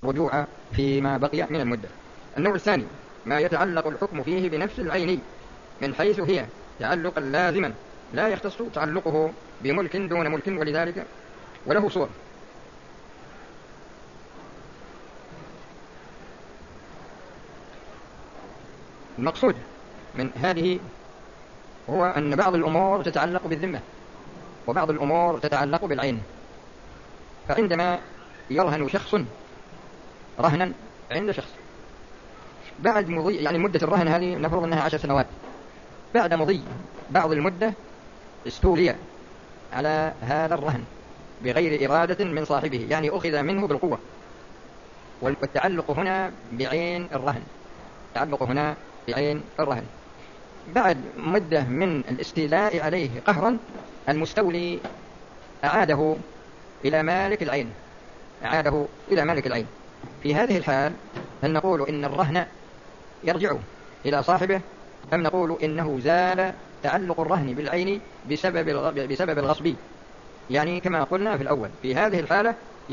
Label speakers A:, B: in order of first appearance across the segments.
A: رجوع فيما بقي من المدة. النوع الثاني ما يتعلق الحكم فيه بنفس العين من حيث هي تعلقا لازما لا يختص تعلقه بملك دون ملك، ولذلك وله صور. المقصود من هذه هو أن بعض الأمور تتعلق بالذمة وبعض الأمور تتعلق بالعين. فعندما يرهن شخص رهنا عند شخص بعد مضي، يعني مدة الرهن هذه نفرض أنها 10 سنوات، بعد مضي بعض المدة استولي على هذا الرهن بغير إرادة من صاحبه، يعني أخذ منه بالقوة. والتعلق هنا بعين الرهن، التعلق هنا بعين الرهن. بعد مدة من الاستيلاء عليه قهرا المستولي أعاده إلى مالك العين، أعاده إلى مالك العين. في هذه الحال هل نقول إن الرهن يرجع إلى صاحبه، أم نقول إنه زال تعلق الرهن بالعين بسبب الغصب؟ يعني كما قلنا في الأول، في هذه الحالة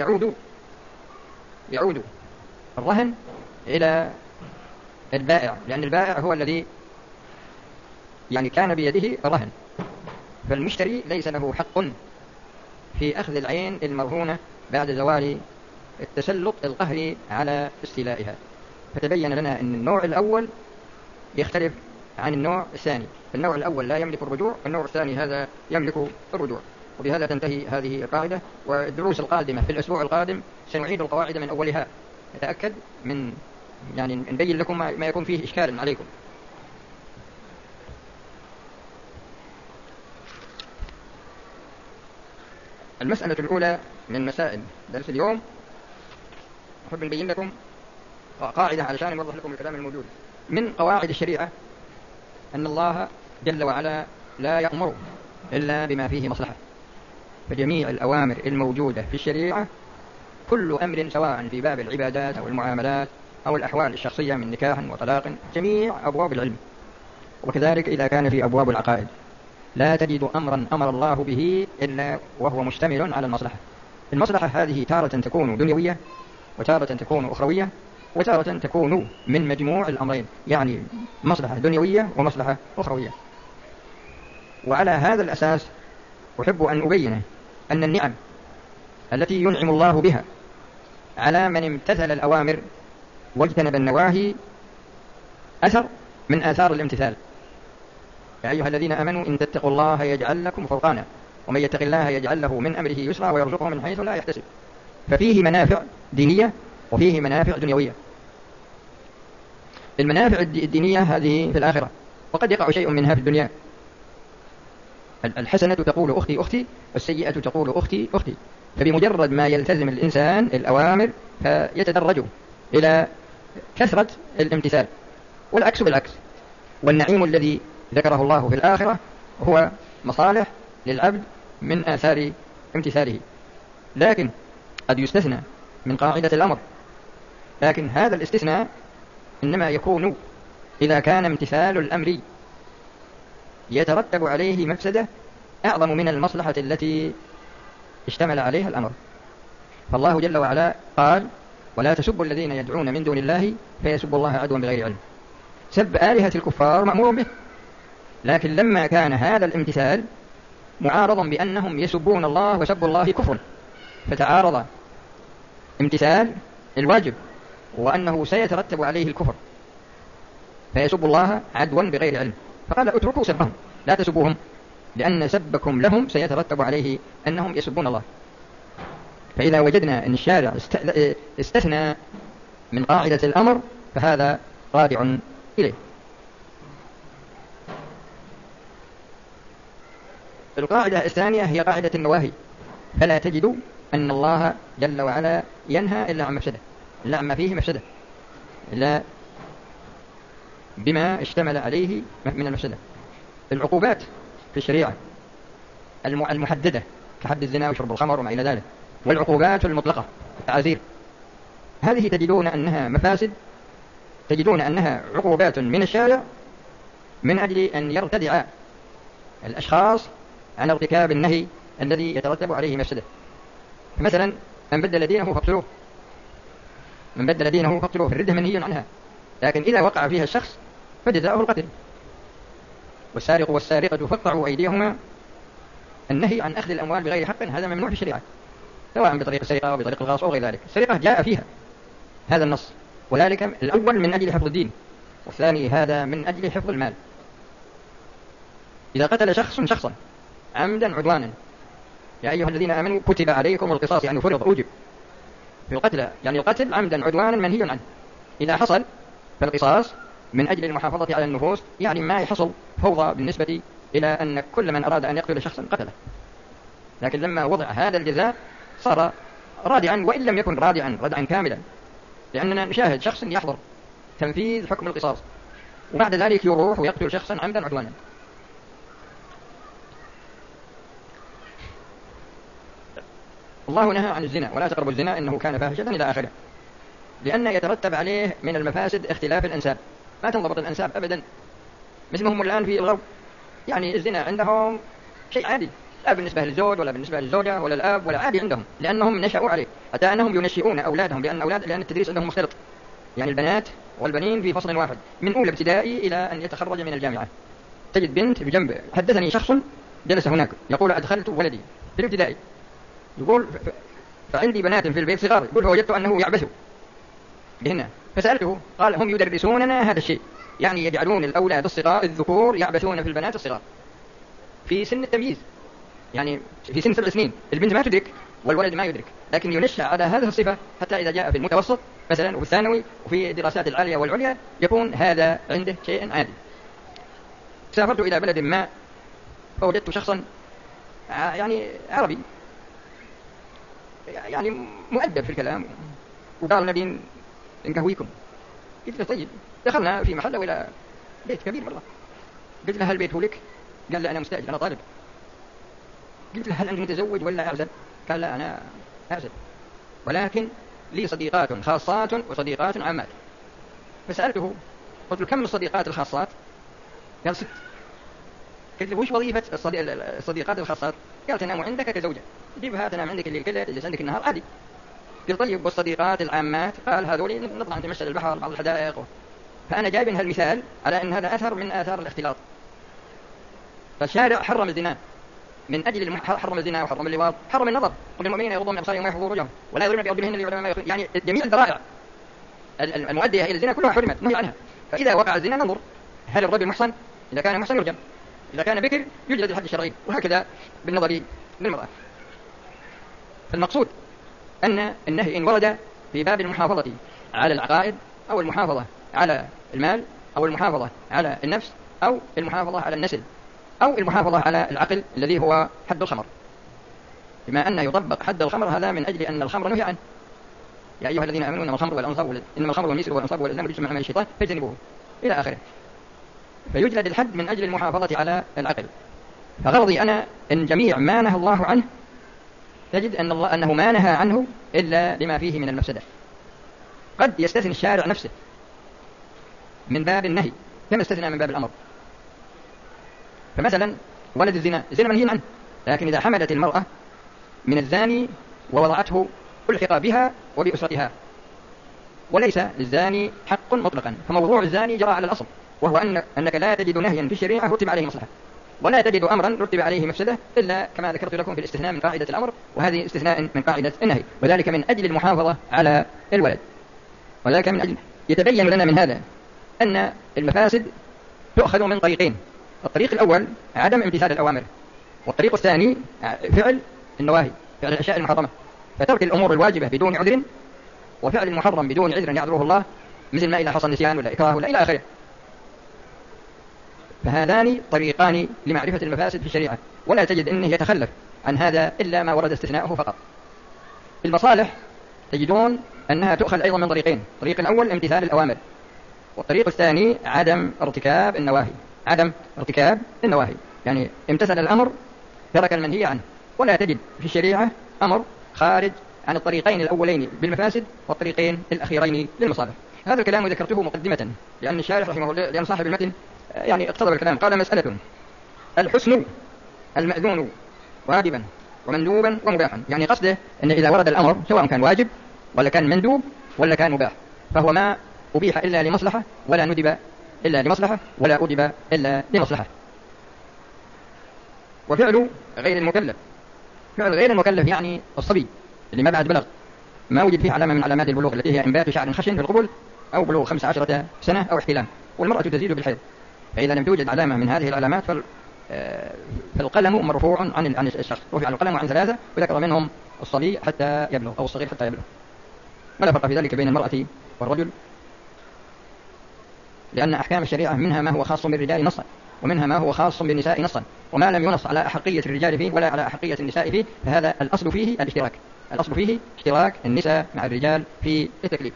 A: يعود الرهن إلى البائع، لأن البائع هو الذي يعني كان بيده الرهن، فالمشتري ليس له حق في أخذ العين المرهونة بعد زوال التسلط القهري على استيلائها. فتبين لنا أن النوع الأول يختلف عن النوع الثاني، فالنوع الأول لا يملك الرجوع، والنوع الثاني هذا يملك الرجوع. وبهذا تنتهي هذه القاعدة، والدروس القادمة في الأسبوع القادم سنعيد القواعد من أولها، نتأكد من يعني نبين لكم ما يكون فيه إشكال عليكم. المسألة الأولى من مسائل درس اليوم أحب نبين لكم قاعدة علشان نوضح لكم الكلام الموجود. من قواعد الشريعة أن الله جل وعلا لا يأمر إلا بما فيه مصلحة، فجميع الأوامر الموجودة في الشريعة كل أمر سواء في باب العبادات أو المعاملات أو الأحوال الشخصية من نكاح وطلاق، جميع أبواب العلم. وكذلك إذا كان في أبواب العقائد لا تجد أمرا أمر الله به إلا وهو مشتمل على المصلحة. المصلحة هذه تارة تكون دنيوية وتارة تكون أخروية وتارة تكون من مجموع الأمرين، يعني مصلحة دنيوية ومصلحة أخروية. وعلى هذا الأساس أحب أن أبين أن النعم التي ينعم الله بها على من امتثل الأوامر واجتنب النواهي أثر من آثار الامتثال. يا أيها الذين آمنوا إن تتقوا الله يجعل لكم فرقانا ومن يتق الله يجعل له من أمره يسرا ويرزقه من حيث لا يحتسب. ففيه منافع دينية وفيه منافع دنيوية. المنافع الدينية هذه في الآخرة، وقد يقع شيء منها في الدنيا. الحسنة تقول أختي أختي والسيئة تقول أختي أختي، فبمجرد ما يلتزم الإنسان الأوامر فيتدرج إلى كثرة الامتثال، والعكس بالعكس. والنعيم الذي ذكره الله في الآخرة هو مصالح للعبد من آثار امتثاله. لكن قد يستثنى من قاعدة الأمر، لكن هذا الاستثناء إنما يكون إذا كان امتثال الأمر يترتب عليه مفسدة أعظم من المصلحة التي اشتمل عليها الأمر. فالله جل وعلا قال: ولا تسبوا الذين يدعون من دون الله فيسبوا الله عدوا بغير علم. سب آلهة الكفار مأمور به، لكن لما كان هذا الامتثال معارضا بأنهم يسبون الله وسب الله كفر، فتعارض امتثال الواجب وأنه سيترتب عليه الكفر فيسب الله عدوا بغير علم، فقال: اتركوا سبهم، لا تسبوهم، لأن سبكم لهم سيترتب عليه أنهم يسبون الله. فإذا وجدنا أن الشارع استثنى من قاعدة الأمر فهذا راجع إليه. القاعدة الثانية هي قاعدة النواهي، فلا تجد أن الله جل وعلا ينهى إلا عن مفسدة، إلا عما فيه مفسدة، إلا بما اشتمل عليه من المفسدة. العقوبات في الشريعة المحددة كحد الزنا وشرب الخمر وما إلى ذلك، والعقوبات المطلقة التعازير، هذه تجدون أنها مفاسد، تجدون أنها عقوبات من الشارع من أجل أن يرتدع الأشخاص عن ارتكاب النهي الذي يترتب عليه مفسدة. مثلا: من بدل دينه فاقتلوه، من بدل دينه فاقتلوه، في الردة منهي عنها، لكن إذا وقع فيها الشخص فجزاؤه القتل. والسارق والسارقة فاقطعوا أيديهما، النهي عن أخذ الأموال بغير حق هذا ممنوع في الشريعة، سواء بطريق السرقة أو بطريق الغاص أو غير ذلك. السرقة جاء فيها هذا النص، وذلك الأول من أجل حفظ الدين، والثاني هذا من أجل حفظ المال. إذا قتل شخص شخصا عمدا عدوانا، يا أيها الذين آمنوا كتب عليكم القصاص، يعني فرض أوجب في القتل، يعني القتل عمدا عدوانا منهي عنه. إذا حصل فالقصاص من أجل المحافظة على النفوس، يعني ما يحصل فوضى بالنسبة إلى أن كل من أراد أن يقتل شخصا قتله. لكن لما وضع هذا الجزاء صار رادعا، وإن لم يكن رادعا ردعا كاملا، لأننا نشاهد شخص يحضر تنفيذ حكم القصاص وبعد ذلك يروح ويقتل شخصا عمدا عدوانا. الله نهى عن الزنا، ولا تقربوا الزنا إنه كان فاحشة إلى آخره، لأن يترتب عليه من المفاسد اختلاف الأنساب، ما تنضبط الأنساب أبدا. مثلهم الآن في الغرب، يعني الزنا عندهم شيء عادي، لا بالنسبة للزوج ولا بالنسبة للزوجة ولا الأب ولا عادي عندهم، لأنهم نشأوا عليه، حتى أنهم ينشئون أولادهم، لأن التدريس عندهم مختلط، يعني البنات والبنين في فصل واحد من أولى ابتدائي إلى أن يتخرج من الجامعة. تجد بنت بجنب، حدثني شخص جلس هناك يقول أدخلت ولدي في الابتدائي، يقول فعندي بنات في البيت صغار، يقول فوجدت أنه يعبث بهن، فسألته قال هم يدرسوننا هذا الشيء، يعني يجعلون الأولاد الصغار الذكور يعبثون في البنات الصغار في سن التمييز، يعني في سن 7 سنين البنت ما تدرك والولد ما يدرك، لكن ينشأ على هذه الصفة حتى إذا جاء في المتوسط مثلا وفي الثانوي وفي الدراسات العالية والعليا يكون هذا عنده شيء عادي. سافرت إلى بلد ما فوجدت شخصا يعني عربي، يعني مؤدب في الكلام، وقال نبي نقهويكم. قلت له طيب. دخلنا في محل إلى بيت كبير مرة، قلت له هل بيته لك؟ قال لا أنا مستأجر، أنا طالب. قلت له هل أنت متزوج ولا أعزب؟ قال لا أنا أعزب، ولكن لي صديقات خاصات وصديقات عامات. فسألته قلت له كم الصديقات الخاصات؟ قال 6. قلت له وش وظيفة الصديقات الخاصات؟ قال تنام عندك كزوجة، جيبها تنام عندك الليل كله، تجلس عندك النهار عادي. قلت طيب والصديقات العامات؟ قال هذول نطلع نتمشى للبحر بعض الحدائق. فأنا جايب هالمثال على أن هذا أثر من آثار الاختلاط. فالشارع حرم الزنا من أجل حرم الزنا وحرم اللواط، حرم النظر، قل للمؤمنين يغضوا من أبصارهم ويحفظوا فروجهم ولا يضربن بأرجلهن ليعلم ما يخفين، يعني جميع الذرائع المؤدية إلى الزنا كلها حرمت نهي عنها. فإذا وقع الزنا ننظر هل الرجل محصن؟ إذا كان محصن يرجم، إذا كان بكر يجلد الحد الشرعي، وهكذا بالنظر للمرأة. فالمقصود أن النهي إن ورد في باب المحافظة على العقائد أو المحافظة على المال أو المحافظة على النفس أو المحافظة على النسل أو المحافظة على العقل الذي هو حد الخمر، بما أنه يطبق حد الخمر هذا من أجل أن الخمر نهي عنه. يا أيها الذين آمنوا إنما الخمر والميسر والأنصاب والأزلام رجس من عمل الشيطان فاجتنبوه إلى آخره. فيجلد الحد من أجل المحافظة على العقل. فغرضي أنا إن جميع ما نهى الله عنه تجد أنه ما نهى عنه إلا لما فيه من المفسدة. قد يستثني الشارع نفسه من باب النهي كما استثنى من باب الأمر. فمثلا ولد الزنا منهي عنه، لكن إذا حملت المرأة من الزاني ووضعته ألحق بها وبأسرتها، وليس للزاني حق مطلقا. فموضوع الزاني جرى على الأصل، وهو أنك لا تجد نهيا في الشريعة رتب عليه مصلحة، ولا تجد أمرا رتب عليه مفسدة إلا كما ذكرت لكم في الاستثناء من قاعدة الأمر، وهذه استثناء من قاعدة النهي، وذلك من أجل المحافظة على الولد. وذلك من أجل يتبين لنا من هذا أن المفاسد تؤخذ من طريقين: الطريق الأول عدم امتثال الأوامر، والطريق الثاني فعل النواهي، فعل الأشياء المحرمة، فترك الأمور الواجبة بدون عذر، وفعل المحرم بدون عذر يعذره الله، مثل ما إذا حصل نسيان ولا إكراه ولا إلى آخره. فهذان طريقان لمعرفة المفاسد في الشريعة، ولا تجد أنه يتخلف عن هذا إلا ما ورد استثناؤه فقط. المصالح تجدون أنها تؤخذ أيضا من طريقين: الطريق الأول امتثال الأوامر، والطريق الثاني عدم ارتكاب النواهي. يعني امتثل الأمر ترك المنهي عنه. ولا تجد في الشريعة أمر خارج عن الطريقين الأولين بالمفاسد والطريقين الأخيرين للمصالح. هذا الكلام ذكرته مقدمة لأن الشارح رحمه الله، لأن صاحب المتن يعني اقتضب الكلام. قال: مسألة الحسن المأذون واجبا ومندوبا ومباحا، يعني قصده أن إذا ورد الأمر سواء كان واجب ولا كان مندوب ولا كان مباح، فهو ما أبيح إلا لمصلحة ولا ندب إلا لمصلحة ولا أدب إلا لمصلحة. وفعل غير المكلف، فعل غير المكلف يعني الصبي اللي ما بعد بلغ، ما وجد فيه علامة من علامات البلوغ التي هي إنبات شعر خشن في القبل أو بلوغ 15 سنة أو احتلام، والمرأة تزيد بالحيض. فإذا لم توجد علامة من هذه العلامات فالقلم مرفوع عن الشخص، رفع القلم عن 3 وذكر منهم الصبي حتى يبلغ أو الصغير حتى يبلغ. ولا فرق في ذلك بين المرأة والرجل، لأن أحكام الشريعة منها ما هو خاص بالرجال نصا، ومنها ما هو خاص بالنساء نصا، وما لم ينص على أحقية الرجال فيه ولا على أحقية النساء فيه فهذا الأصل فيه الاشتراك، الأصل فيه اشتراك النساء مع الرجال في التكليف.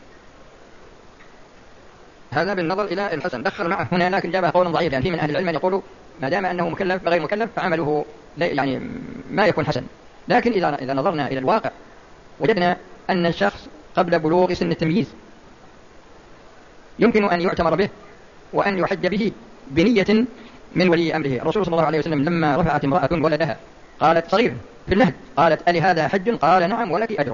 A: هذا بالنظر إلى الحسن. دخل معه هنا لكن جابها قولا ضعيف، يعني في من أهل العلم يقولوا ما دام أنه مكلف غير مكلف فعمله يعني ما يكون حسن. لكن إذا نظرنا إلى الواقع وجدنا أن الشخص قبل بلوغ سن التمييز يمكن أن يعتمر به وأن يحج به بنية من ولي أمره. الرسول صلى الله عليه وسلم لما رفعت امرأة ولدها قالت صغير في المهد قالت ألي هذا حج؟ قال نعم ولك أجر.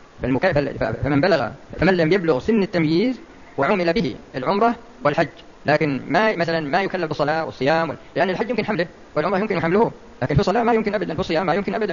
A: فمن لم يبلغ سن التمييز وعمل به العمرة والحج، لكن ما يكلف بالصلاة والصيام، لأن الحج يمكن حمله والعمرة يمكن حمله، لكن في الصلاة ما يمكن أبدا، في الصيام ما يمكن أبدا.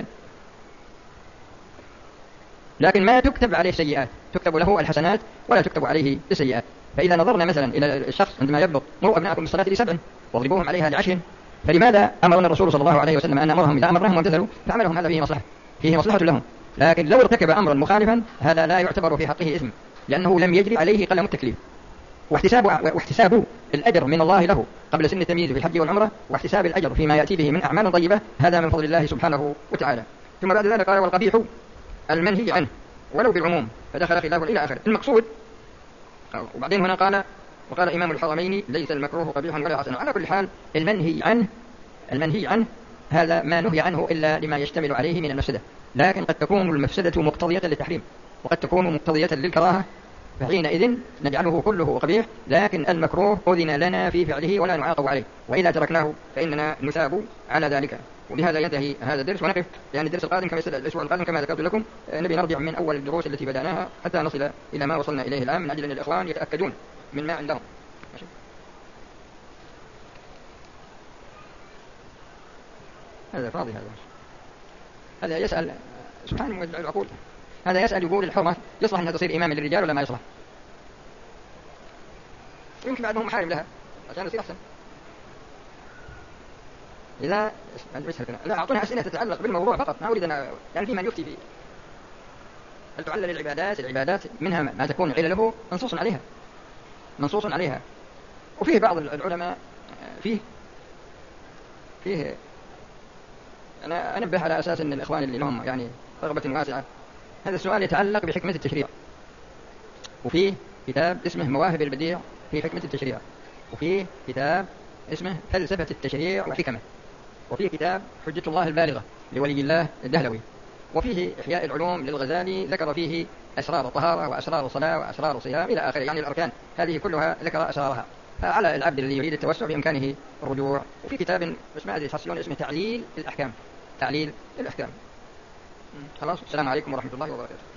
A: لكن ما تكتب عليه سيئات، تكتب له الحسنات ولا تكتب عليه السيئات. فإذا نظرنا مثلا إلى الشخص عندما يبلغ مروا أبناءكم بالصلاة ل7 واضربوهم عليها ل10، فلماذا أمرنا الرسول صلى الله عليه وسلم أن أمرهم إذا أمرهم وامتثلوا فعملهم هذا فيه مصلحة لهم؟ لكن لو ارتكب أمرا مخالفا هذا لا يعتبر في حقه إثم، لأنه لم يجري عليه قلم التكليف. واحتساب الأجر من الله له قبل سن التمييز في الحج والعمرة، واحتساب الأجر فيما يأتي به من أعمال طيبة، هذا من فضل الله سبحانه وتعالى. ثم بعد ذلك قال والقبيح المنهي عنه ولو بالعموم فدخل خلافه إلى آخر المقصود. وبعدين هنا وقال إمام الحرمين ليس المكروه قبيحا ولا حسنا. على كل حال المنهي عنه هذا ما نهي عنه إلا لما يشتمل عليه من المفسدة، لكن قد تكون المفسدة مقتضية للتحريم وقد تكون مقتضية للكراهة، فحينئذ نجعله كله قبيح، لكن المكروه أذن لنا في فعله ولا نعاقب عليه، وإذا تركناه فإننا نثاب على ذلك. وبهذا ينتهي هذا الدرس ونقف، يعني الدرس القادم الأسبوع القادم كما ذكرت لكم نبي نرجع من أول الدروس التي بدأناها حتى نصل إلى ما وصلنا إليه الآن، من أجل أن الإخوان يتأكدون من ما عندهم. هذا فاضي، هذا يسأل سبحان موزع العقول، هذا يسأل يقول الحرمة يصلح أنها تصير إمام للرجال ولا ما يصلح؟ يمكن بعضهم محارم لها عشان يصير أحسن. لا أعطونا أسئلة تتعلق بالموضوع فقط، ما أريد أن يعني في من يفتي فيه. هل تعلل العبادات منها ما تكون علله منصوص عليها. وفيه بعض العلماء فيه أنا أنبه على أساس أن الإخوان اللي لهم يعني رغبة واسعة، هذا السؤال يتعلق بحكمة التشريع. وفيه كتاب اسمه مواهب البديع في حكمة التشريع، وفيه كتاب اسمه فلسفة التشريع وحكمه، وفيه كتاب حجة الله البالغة لولي الله الدهلوي، وفيه إحياء العلوم للغزالي ذكر فيه أسرار الطهارة وأسرار الصلاة وأسرار الصيام إلى آخره، يعني الأركان هذه كلها ذكر أسرارها. فعلى العبد الذي يريد التوسع بإمكانه الرجوع. وفي كتاب اسمه تعليل الأحكام. خلاص، السلام عليكم ورحمة الله وبركاته.